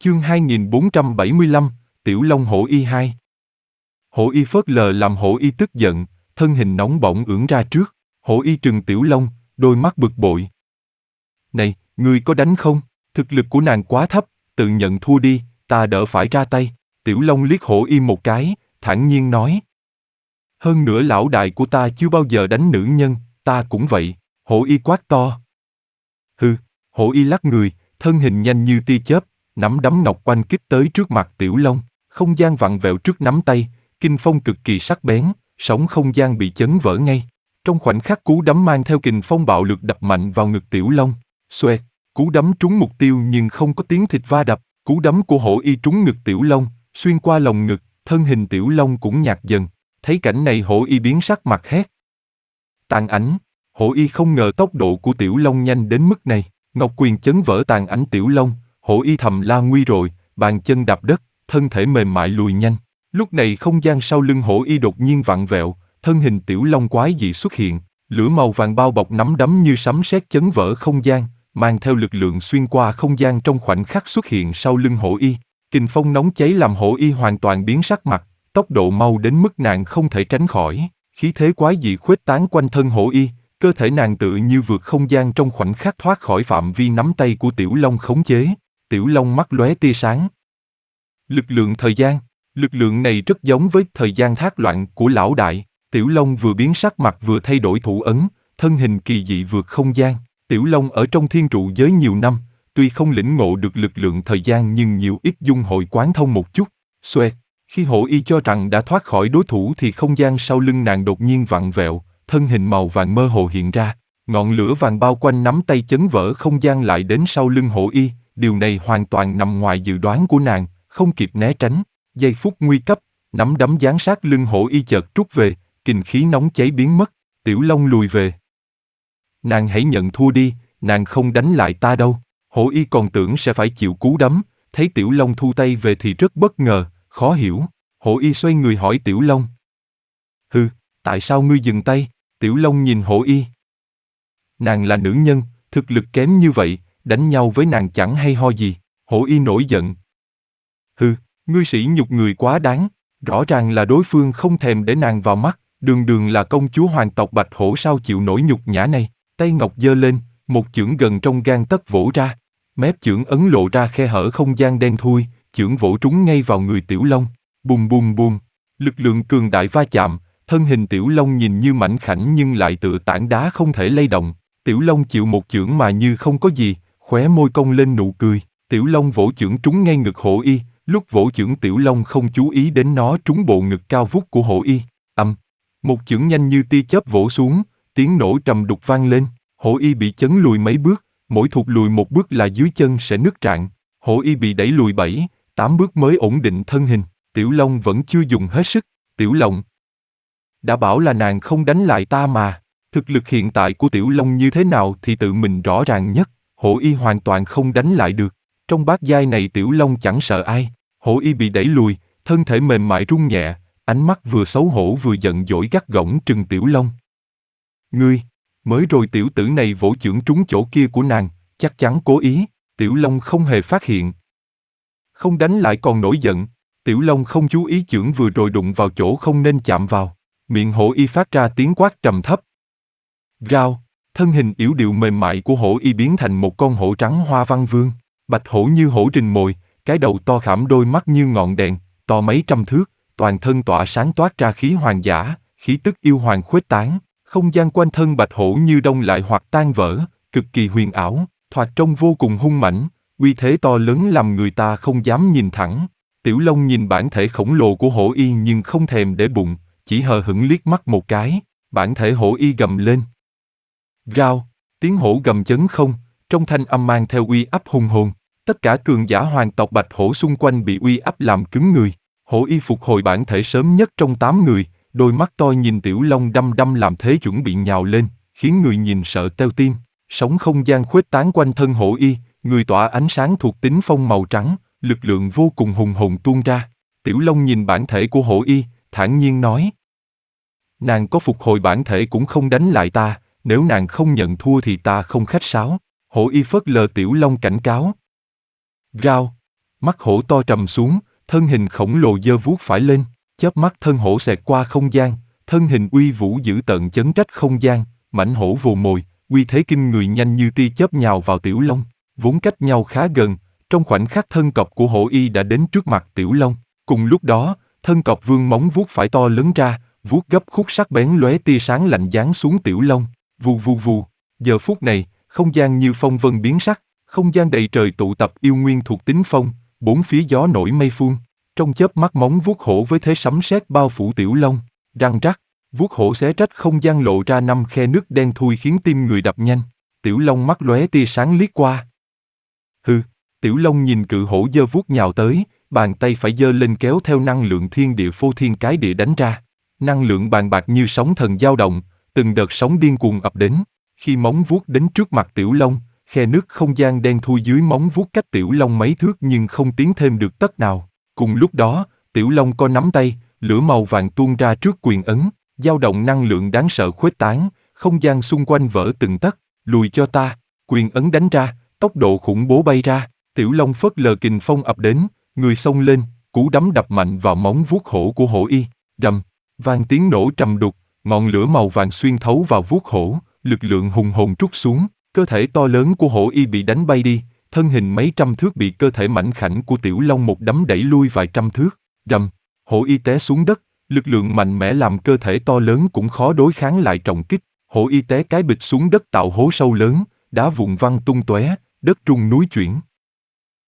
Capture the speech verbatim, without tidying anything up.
Chương hai nghìn bốn trăm bảy mươi lăm, Tiểu Long Hổ Y hai. Hổ Y phớt lờ làm Hổ Y tức giận, thân hình nóng bỏng ưỡn ra trước. Hổ Y trừng Tiểu Long, đôi mắt bực bội. Này, ngươi có đánh không? Thực lực của nàng quá thấp, tự nhận thua đi, ta đỡ phải ra tay. Tiểu Long liếc Hổ Y một cái, thản nhiên nói. Hơn nữa lão đại của ta chưa bao giờ đánh nữ nhân, ta cũng vậy. Hổ Y quát to. Hừ, Hổ Y lắc người, thân hình nhanh như tia chớp, nắm đấm ngọc oanh kích tới trước mặt Tiểu Long. Không gian vặn vẹo trước nắm tay, kinh phong cực kỳ sắc bén, sóng không gian bị chấn vỡ ngay. Trong khoảnh khắc cú đấm mang theo kình phong bạo lực đập mạnh vào ngực Tiểu Long. Xoẹt, cú đấm trúng mục tiêu nhưng không có tiếng thịt va đập. Cú đấm của Hổ Y trúng ngực Tiểu Long, xuyên qua lồng ngực, thân hình Tiểu Long cũng nhạt dần. Thấy cảnh này Hổ Y biến sắc mặt hét. Tàn ảnh. Hổ Y không ngờ tốc độ của Tiểu Long nhanh đến mức này. Ngọc quyền chấn vỡ tàn ảnh Tiểu Long. Hổ Y thầm la nguy rồi, bàn chân đạp đất, thân thể mềm mại lùi nhanh. Lúc này không gian sau lưng Hổ Y đột nhiên vặn vẹo, thân hình Tiểu Long quái dị xuất hiện, lửa màu vàng bao bọc nắm đấm như sấm sét chấn vỡ không gian, mang theo lực lượng xuyên qua không gian trong khoảnh khắc xuất hiện sau lưng Hổ Y. Kình phong nóng cháy làm Hổ Y hoàn toàn biến sắc mặt, tốc độ mau đến mức nàng không thể tránh khỏi, khí thế quái dị khuếch tán quanh thân Hổ Y, cơ thể nàng tự như vượt không gian trong khoảnh khắc thoát khỏi phạm vi nắm tay của Tiểu Long khống chế. Tiểu Long mắt lóe tia sáng. Lực lượng thời gian, lực lượng này rất giống với thời gian thác loạn của lão đại. Tiểu Long vừa biến sắc mặt vừa thay đổi thủ ấn, thân hình kỳ dị vượt không gian. Tiểu Long ở trong thiên trụ giới nhiều năm, tuy không lĩnh ngộ được lực lượng thời gian nhưng nhiều ít dung hội quán thông một chút. Xoẹt, khi Hổ Y cho rằng đã thoát khỏi đối thủ thì không gian sau lưng nàng đột nhiên vặn vẹo, thân hình màu vàng mơ hồ hiện ra. Ngọn lửa vàng bao quanh nắm tay chấn vỡ không gian lại đến sau lưng Hổ Y. Điều này hoàn toàn nằm ngoài dự đoán của nàng, không kịp né tránh. Giây phút nguy cấp, nắm đấm giáng sát lưng Hổ Y chợt trút về, kình khí nóng cháy biến mất. Tiểu Long lùi về. Nàng hãy nhận thua đi, nàng không đánh lại ta đâu. Hổ Y còn tưởng sẽ phải chịu cú đấm, thấy Tiểu Long thu tay về thì rất bất ngờ, khó hiểu. Hổ Y xoay người hỏi Tiểu Long. Hừ, tại sao ngươi dừng tay? Tiểu Long nhìn Hổ Y. Nàng là nữ nhân, thực lực kém như vậy, đánh nhau với nàng chẳng hay ho gì. Hổ Y nổi giận. Hừ, ngươi sỉ nhục người quá đáng, rõ ràng là đối phương không thèm để nàng vào mắt, đường đường là công chúa hoàng tộc Bạch Hổ sao chịu nổi nhục nhã này. Tay ngọc giơ lên, một chưởng gần trong gang tấc vỗ ra, mép chưởng ấn lộ ra khe hở không gian đen thui, chưởng vỗ trúng ngay vào người Tiểu Long. Bùm bùm bùm, lực lượng cường đại va chạm, thân hình Tiểu Long nhìn như mảnh khảnh nhưng lại tựa tảng đá không thể lay động. Tiểu Long chịu một chưởng mà như không có gì, khóe môi cong lên nụ cười. Tiểu Long vỗ chưởng trúng ngay ngực Hổ Y, lúc vỗ chưởng Tiểu Long không chú ý đến nó trúng bộ ngực cao vút của Hổ Y. Ầm, một chưởng nhanh như tia chớp vỗ xuống, tiếng nổ trầm đục vang lên. Hổ Y bị chấn lùi mấy bước, mỗi thụt lùi một bước là dưới chân sẽ nứt rạn. Hổ Y bị đẩy lùi bảy, tám bước mới ổn định thân hình. Tiểu Long vẫn chưa dùng hết sức. Tiểu Long, đã bảo là nàng không đánh lại ta mà. Thực lực hiện tại của Tiểu Long như thế nào thì tự mình rõ ràng nhất. Hổ Y hoàn toàn không đánh lại được. Trong bát giai này Tiểu Long chẳng sợ ai. Hổ Y bị đẩy lùi, thân thể mềm mại rung nhẹ, ánh mắt vừa xấu hổ vừa giận dỗi gắt gỏng trừng Tiểu Long. Ngươi, mới rồi tiểu tử này vỗ chưởng trúng chỗ kia của nàng, chắc chắn cố ý. Tiểu Long không hề phát hiện. Không đánh lại còn nổi giận. Tiểu Long không chú ý chưởng vừa rồi đụng vào chỗ không nên chạm vào. Miệng Hổ Y phát ra tiếng quát trầm thấp. Rao, thân hình yếu điệu mềm mại của Hổ Y biến thành một con hổ trắng hoa văn vương. Bạch hổ như hổ rình mồi, cái đầu to khảm đôi mắt như ngọn đèn, to mấy trăm thước, toàn thân tỏa sáng toát ra khí hoàng giả, khí tức yêu hoàng khuếch tán. Không gian quanh thân bạch hổ như đông lại hoặc tan vỡ, cực kỳ huyền ảo, thoạt trông vô cùng hung mãnh, uy thế to lớn làm người ta không dám nhìn thẳng. Tiểu Long nhìn bản thể khổng lồ của Hổ Y nhưng không thèm để bụng, chỉ hờ hững liếc mắt một cái, bản thể Hổ Y gầm lên. Rao, tiếng hổ gầm chấn không, trong thanh âm mang theo uy áp hùng hồn. Tất cả cường giả hoàng tộc Bạch Hổ xung quanh bị uy áp làm cứng người. Hổ Y phục hồi bản thể sớm nhất trong tám người, đôi mắt to nhìn Tiểu Long đăm đăm làm thế chuẩn bị nhào lên, khiến người nhìn sợ teo tim. Sóng không gian khuếch tán quanh thân Hổ Y, người tỏa ánh sáng thuộc tính phong màu trắng, lực lượng vô cùng hùng hồn tuôn ra. Tiểu Long nhìn bản thể của Hổ Y, thản nhiên nói. Nàng có phục hồi bản thể cũng không đánh lại ta, nếu nàng không nhận thua thì ta không khách sáo. Hổ Y phớt lờ Tiểu Long cảnh cáo. Rao, Mắt hổ to trầm xuống, thân hình khổng lồ giơ vuốt phải lên, chớp mắt thân hổ xẹt qua không gian, thân hình uy vũ dữ tợn chấn trách không gian, mãnh hổ vồ mồi, uy thế kinh người nhanh như tia chớp nhào vào Tiểu Long, vốn cách nhau khá gần, trong khoảnh khắc thân cọp của hổ y đã đến trước mặt Tiểu Long. Cùng lúc đó, thân cọp vươn móng vuốt phải to lớn ra, vuốt gấp khúc sắc bén lóe tia sáng lạnh giáng xuống Tiểu Long, vù vù vù. Giờ phút này, không gian như phong vân biến sắc, không gian đầy trời tụ tập yêu nguyên thuộc tính phong, bốn phía gió nổi mây phun. Trong chớp mắt móng vuốt hổ với thế sấm sét bao phủ Tiểu Long, răng rắc, vuốt hổ xé rách không gian lộ ra năm khe nước đen thui khiến tim người đập nhanh. Tiểu Long mắt lóe tia sáng liếc qua. Hừ, Tiểu Long nhìn cự hổ giơ vuốt nhào tới, bàn tay phải giơ lên kéo theo năng lượng thiên địa phô thiên cái địa đánh ra. Năng lượng bàn bạc như sóng thần dao động, từng đợt sóng điên cuồng ập đến. Khi móng vuốt đến trước mặt Tiểu Long, khe nước không gian đen thui dưới móng vuốt cách Tiểu Long mấy thước nhưng không tiến thêm được tấc nào. Cùng lúc đó, Tiểu Long co nắm tay, lửa màu vàng tuôn ra trước quyền ấn, dao động năng lượng đáng sợ khuếch tán, không gian xung quanh vỡ từng tấc. Lùi cho ta, quyền ấn đánh ra, tốc độ khủng bố bay ra, Tiểu Long phớt lờ kình phong ập đến, người xông lên, cú đấm đập mạnh vào móng vuốt hổ của hổ y, rầm, vang tiếng nổ trầm đục, ngọn lửa màu vàng xuyên thấu vào vuốt hổ, lực lượng hùng hồn trút xuống, cơ thể to lớn của hổ y bị đánh bay đi, thân hình mấy trăm thước bị cơ thể mảnh khảnh của Tiểu Long một đấm đẩy lui vài trăm thước, rầm, hổ y té xuống đất, lực lượng mạnh mẽ làm cơ thể to lớn cũng khó đối kháng lại trọng kích, hổ y té cái bịch xuống đất tạo hố sâu lớn, đá vụn văng tung tóe, đất rung núi chuyển.